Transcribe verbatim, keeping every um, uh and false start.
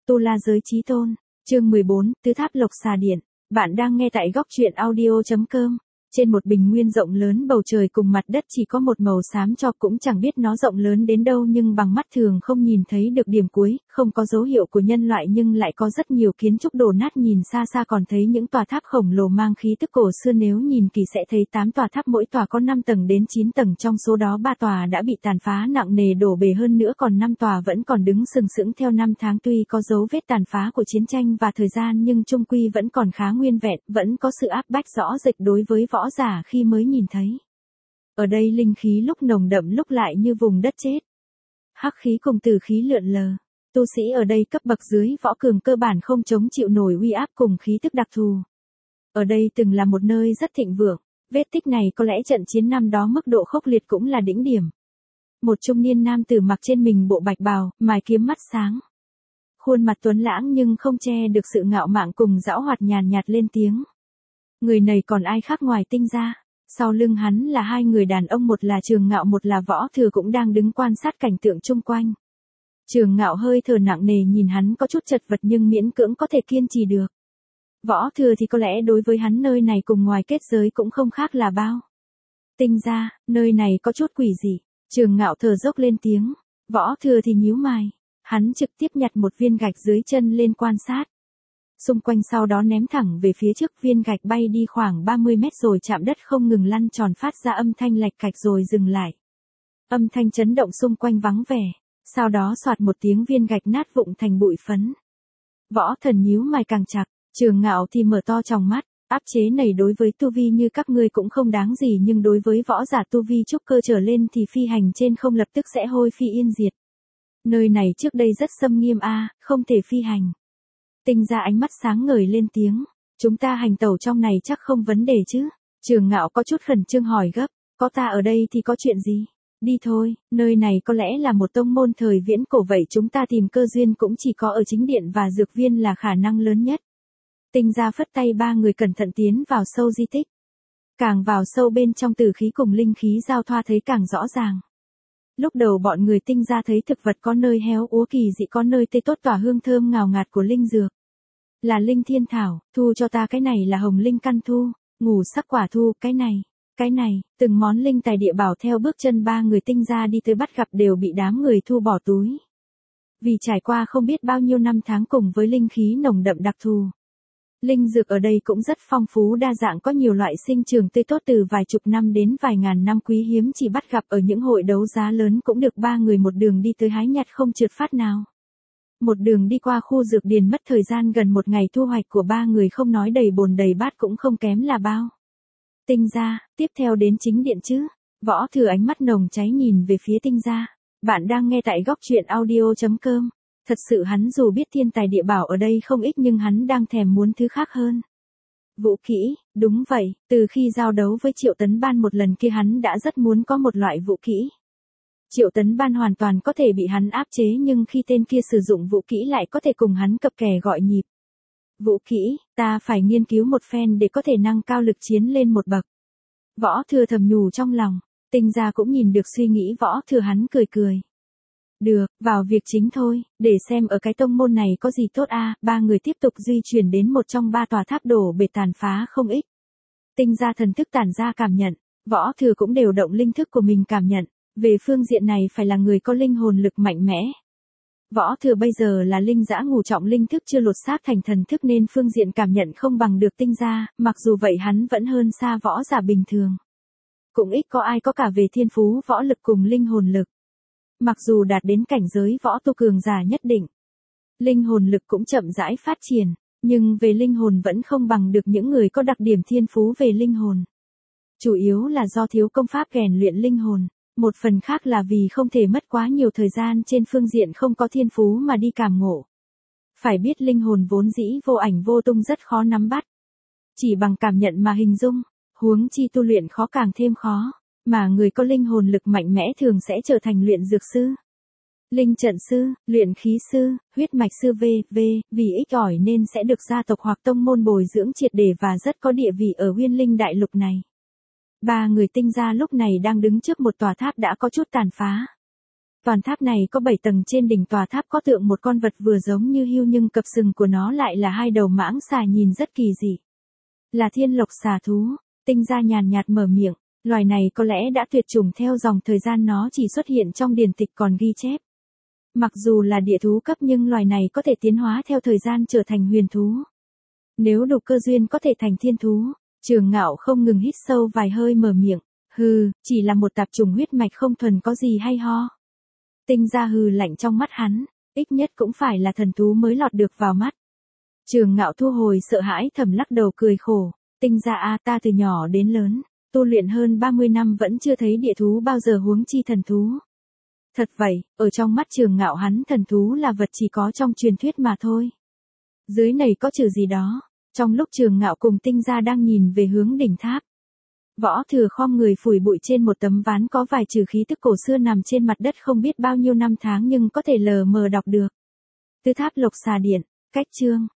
Tu La Giới Chí Tôn, chương mười bốn, Tứ Tháp Lộc Xà Điện. Bạn đang nghe tại góc truyện audio chấm com. Trên một bình nguyên rộng lớn, bầu trời cùng mặt đất chỉ có một màu xám cho, cũng chẳng biết nó rộng lớn đến đâu, nhưng bằng mắt thường không nhìn thấy được điểm cuối, không có dấu hiệu của nhân loại nhưng lại có rất nhiều kiến trúc đổ nát, nhìn xa xa còn thấy những tòa tháp khổng lồ mang khí tức cổ xưa, nếu nhìn kỳ sẽ thấy tám tòa tháp, mỗi tòa có năm tầng đến chín tầng, trong số đó ba tòa đã bị tàn phá nặng nề đổ bể, hơn nữa còn năm tòa vẫn còn đứng sừng sững theo năm tháng, tuy có dấu vết tàn phá của chiến tranh và thời gian nhưng chung quy vẫn còn khá nguyên vẹn, vẫn có sự áp bách rõ rệt đối với võ giả khi mới nhìn thấy. Ở đây linh khí lúc nồng đậm lúc lại như vùng đất chết. Hắc khí cùng tử khí lượn lờ. Tu sĩ ở đây cấp bậc dưới võ cường cơ bản không chống chịu nổi uy áp cùng khí tức đặc thù. Ở đây từng là một nơi rất thịnh vượng, vết tích này có lẽ trận chiến năm đó mức độ khốc liệt cũng là đỉnh điểm. Một trung niên nam tử mặc trên mình bộ bạch bào, mài kiếm, mắt sáng. Khuôn mặt tuấn lãng nhưng không che được sự ngạo mạn cùng giảo hoạt, nhàn nhạt lên tiếng. Người này còn ai khác ngoài Tinh Gia. Sau lưng hắn là hai người đàn ông, một là Trường Ngạo, một là Võ Thừa, cũng đang đứng quan sát cảnh tượng chung quanh. Trường Ngạo hơi thở nặng nề, nhìn hắn có chút chật vật nhưng miễn cưỡng có thể kiên trì được. Võ Thừa thì có lẽ đối với hắn nơi này cùng ngoài kết giới cũng không khác là bao. Tinh Gia, nơi này có chút quỷ dị. Trường Ngạo thở dốc lên tiếng. Võ Thừa thì nhíu mày. Hắn trực tiếp nhặt một viên gạch dưới chân lên quan sát. Xung quanh, sau đó ném thẳng về phía trước, viên gạch bay đi khoảng ba mươi mét rồi chạm đất không ngừng lăn tròn, phát ra âm thanh lạch cạch rồi dừng lại. Âm thanh chấn động xung quanh vắng vẻ, sau đó xoạt một tiếng, viên gạch nát vụn thành bụi phấn. Võ Thần nhíu mày càng chặt, Trường Ngạo thì mở to tròng mắt, áp chế này đối với tu vi như các ngươi cũng không đáng gì, nhưng đối với võ giả tu vi trúc cơ trở lên thì phi hành trên không lập tức sẽ hôi phi yên diệt. Nơi này trước đây rất xâm nghiêm a, à, không thể phi hành. Tinh Gia ánh mắt sáng ngời lên tiếng. Chúng ta hành tẩu trong này chắc không vấn đề chứ? Trường Ngạo có chút khẩn trương hỏi gấp. Có ta ở đây thì có chuyện gì? Đi thôi, nơi này có lẽ là một tông môn thời viễn cổ, vậy chúng ta tìm cơ duyên cũng chỉ có ở chính điện và dược viên là khả năng lớn nhất. Tinh Gia phất tay, ba người cẩn thận tiến vào sâu di tích. Càng vào sâu bên trong, tử khí cùng linh khí giao thoa thấy càng rõ ràng. Lúc đầu bọn người Tinh Gia thấy thực vật có nơi héo úa kỳ dị, có nơi tươi tốt tỏa hương thơm ngào ngạt của linh dược. Là linh thiên thảo, thu cho ta cái này là hồng linh căn thu, ngủ sắc quả thu, cái này, cái này, từng món linh tài địa bảo theo bước chân ba người Tinh Gia đi tới bắt gặp đều bị đám người thu bỏ túi. Vì trải qua không biết bao nhiêu năm tháng cùng với linh khí nồng đậm đặc thù. Linh dược ở đây cũng rất phong phú đa dạng, có nhiều loại sinh trưởng tươi tốt từ vài chục năm đến vài ngàn năm, quý hiếm chỉ bắt gặp ở những hội đấu giá lớn, cũng được ba người một đường đi tới hái nhặt không trượt phát nào. Một đường đi qua khu dược điền mất thời gian gần một ngày, thu hoạch của ba người không nói đầy bồn đầy bát cũng không kém là bao. Tinh Gia, tiếp theo đến chính điện chứ? Võ Thừa ánh mắt nồng cháy nhìn về phía Tinh Gia. Bạn đang nghe tại góc truyện audio chấm com. Thật sự hắn dù biết thiên tài địa bảo ở đây không ít nhưng hắn đang thèm muốn thứ khác hơn. Vũ kỹ, đúng vậy, từ khi giao đấu với Triệu Tấn Ban một lần kia hắn đã rất muốn có một loại vũ kỹ. Triệu Tấn Ban hoàn toàn có thể bị hắn áp chế, nhưng khi tên kia sử dụng vũ kỹ lại có thể cùng hắn cập kè gọi nhịp. Vũ kỹ, ta phải nghiên cứu một phen để có thể nâng cao lực chiến lên một bậc. Võ Thừa thầm nhủ trong lòng. Tinh Gia cũng nhìn được suy nghĩ Võ Thừa, hắn cười cười. Được, vào việc chính thôi, để xem ở cái tông môn này có gì tốt a. À, ba người tiếp tục di chuyển đến một trong ba tòa tháp đổ bể tàn phá không ít. Tinh Gia thần thức tản ra cảm nhận, Võ Thừa cũng đều động linh thức của mình cảm nhận, về phương diện này phải là người có linh hồn lực mạnh mẽ. Võ Thừa bây giờ là linh dã ngũ trọng, linh thức chưa lột xác thành thần thức nên phương diện cảm nhận không bằng được Tinh Gia, mặc dù vậy hắn vẫn hơn xa võ giả bình thường. Cũng ít có ai có cả về thiên phú võ lực cùng linh hồn lực. Mặc dù đạt đến cảnh giới võ tu cường giả nhất định, linh hồn lực cũng chậm rãi phát triển, nhưng về linh hồn vẫn không bằng được những người có đặc điểm thiên phú về linh hồn. Chủ yếu là do thiếu công pháp rèn luyện linh hồn, một phần khác là vì không thể mất quá nhiều thời gian trên phương diện không có thiên phú mà đi cảm ngộ. Phải biết linh hồn vốn dĩ vô ảnh vô tung, rất khó nắm bắt. Chỉ bằng cảm nhận mà hình dung, huống chi tu luyện khó càng thêm khó. Mà người có linh hồn lực mạnh mẽ thường sẽ trở thành luyện dược sư, linh trận sư, luyện khí sư, huyết mạch sư vân vân, vì ích ỏi nên sẽ được gia tộc hoặc tông môn bồi dưỡng triệt để và rất có địa vị ở Uyên Linh đại lục này. Ba người Tinh Gia lúc này đang đứng trước một tòa tháp đã có chút tàn phá. Toàn tháp này có bảy tầng, trên đỉnh tòa tháp có tượng một con vật vừa giống như hươu nhưng cặp sừng của nó lại là hai đầu mãng xà nhìn rất kỳ dị. Là thiên lộc xà thú, Tinh Gia nhàn nhạt mở miệng, loài này có lẽ đã tuyệt chủng theo dòng thời gian, nó chỉ xuất hiện trong điển tịch còn ghi chép. Mặc dù là địa thú cấp nhưng loài này có thể tiến hóa theo thời gian trở thành huyền thú. Nếu đủ cơ duyên có thể thành thiên thú. Trường Ngạo không ngừng hít sâu vài hơi mở miệng, hừ, chỉ là một tạp chủng huyết mạch không thuần có gì hay ho. Tinh Gia hừ lạnh trong mắt hắn, ít nhất cũng phải là thần thú mới lọt được vào mắt. Trường Ngạo thu hồi sợ hãi thầm lắc đầu cười khổ, Tinh Gia a, ta từ nhỏ đến lớn, tu luyện hơn ba mươi năm vẫn chưa thấy địa thú bao giờ, huống chi thần thú. Thật vậy, ở trong mắt Trường Ngạo hắn thần thú là vật chỉ có trong truyền thuyết mà thôi. Dưới này có chữ gì đó. Trong lúc Trường Ngạo cùng Tinh Gia đang nhìn về hướng đỉnh tháp, Võ Thừa khom người phủi bụi trên một tấm ván có vài chữ khí tức cổ xưa nằm trên mặt đất không biết bao nhiêu năm tháng nhưng có thể lờ mờ đọc được. Tứ tháp Lộc Xà Điện, cách chương.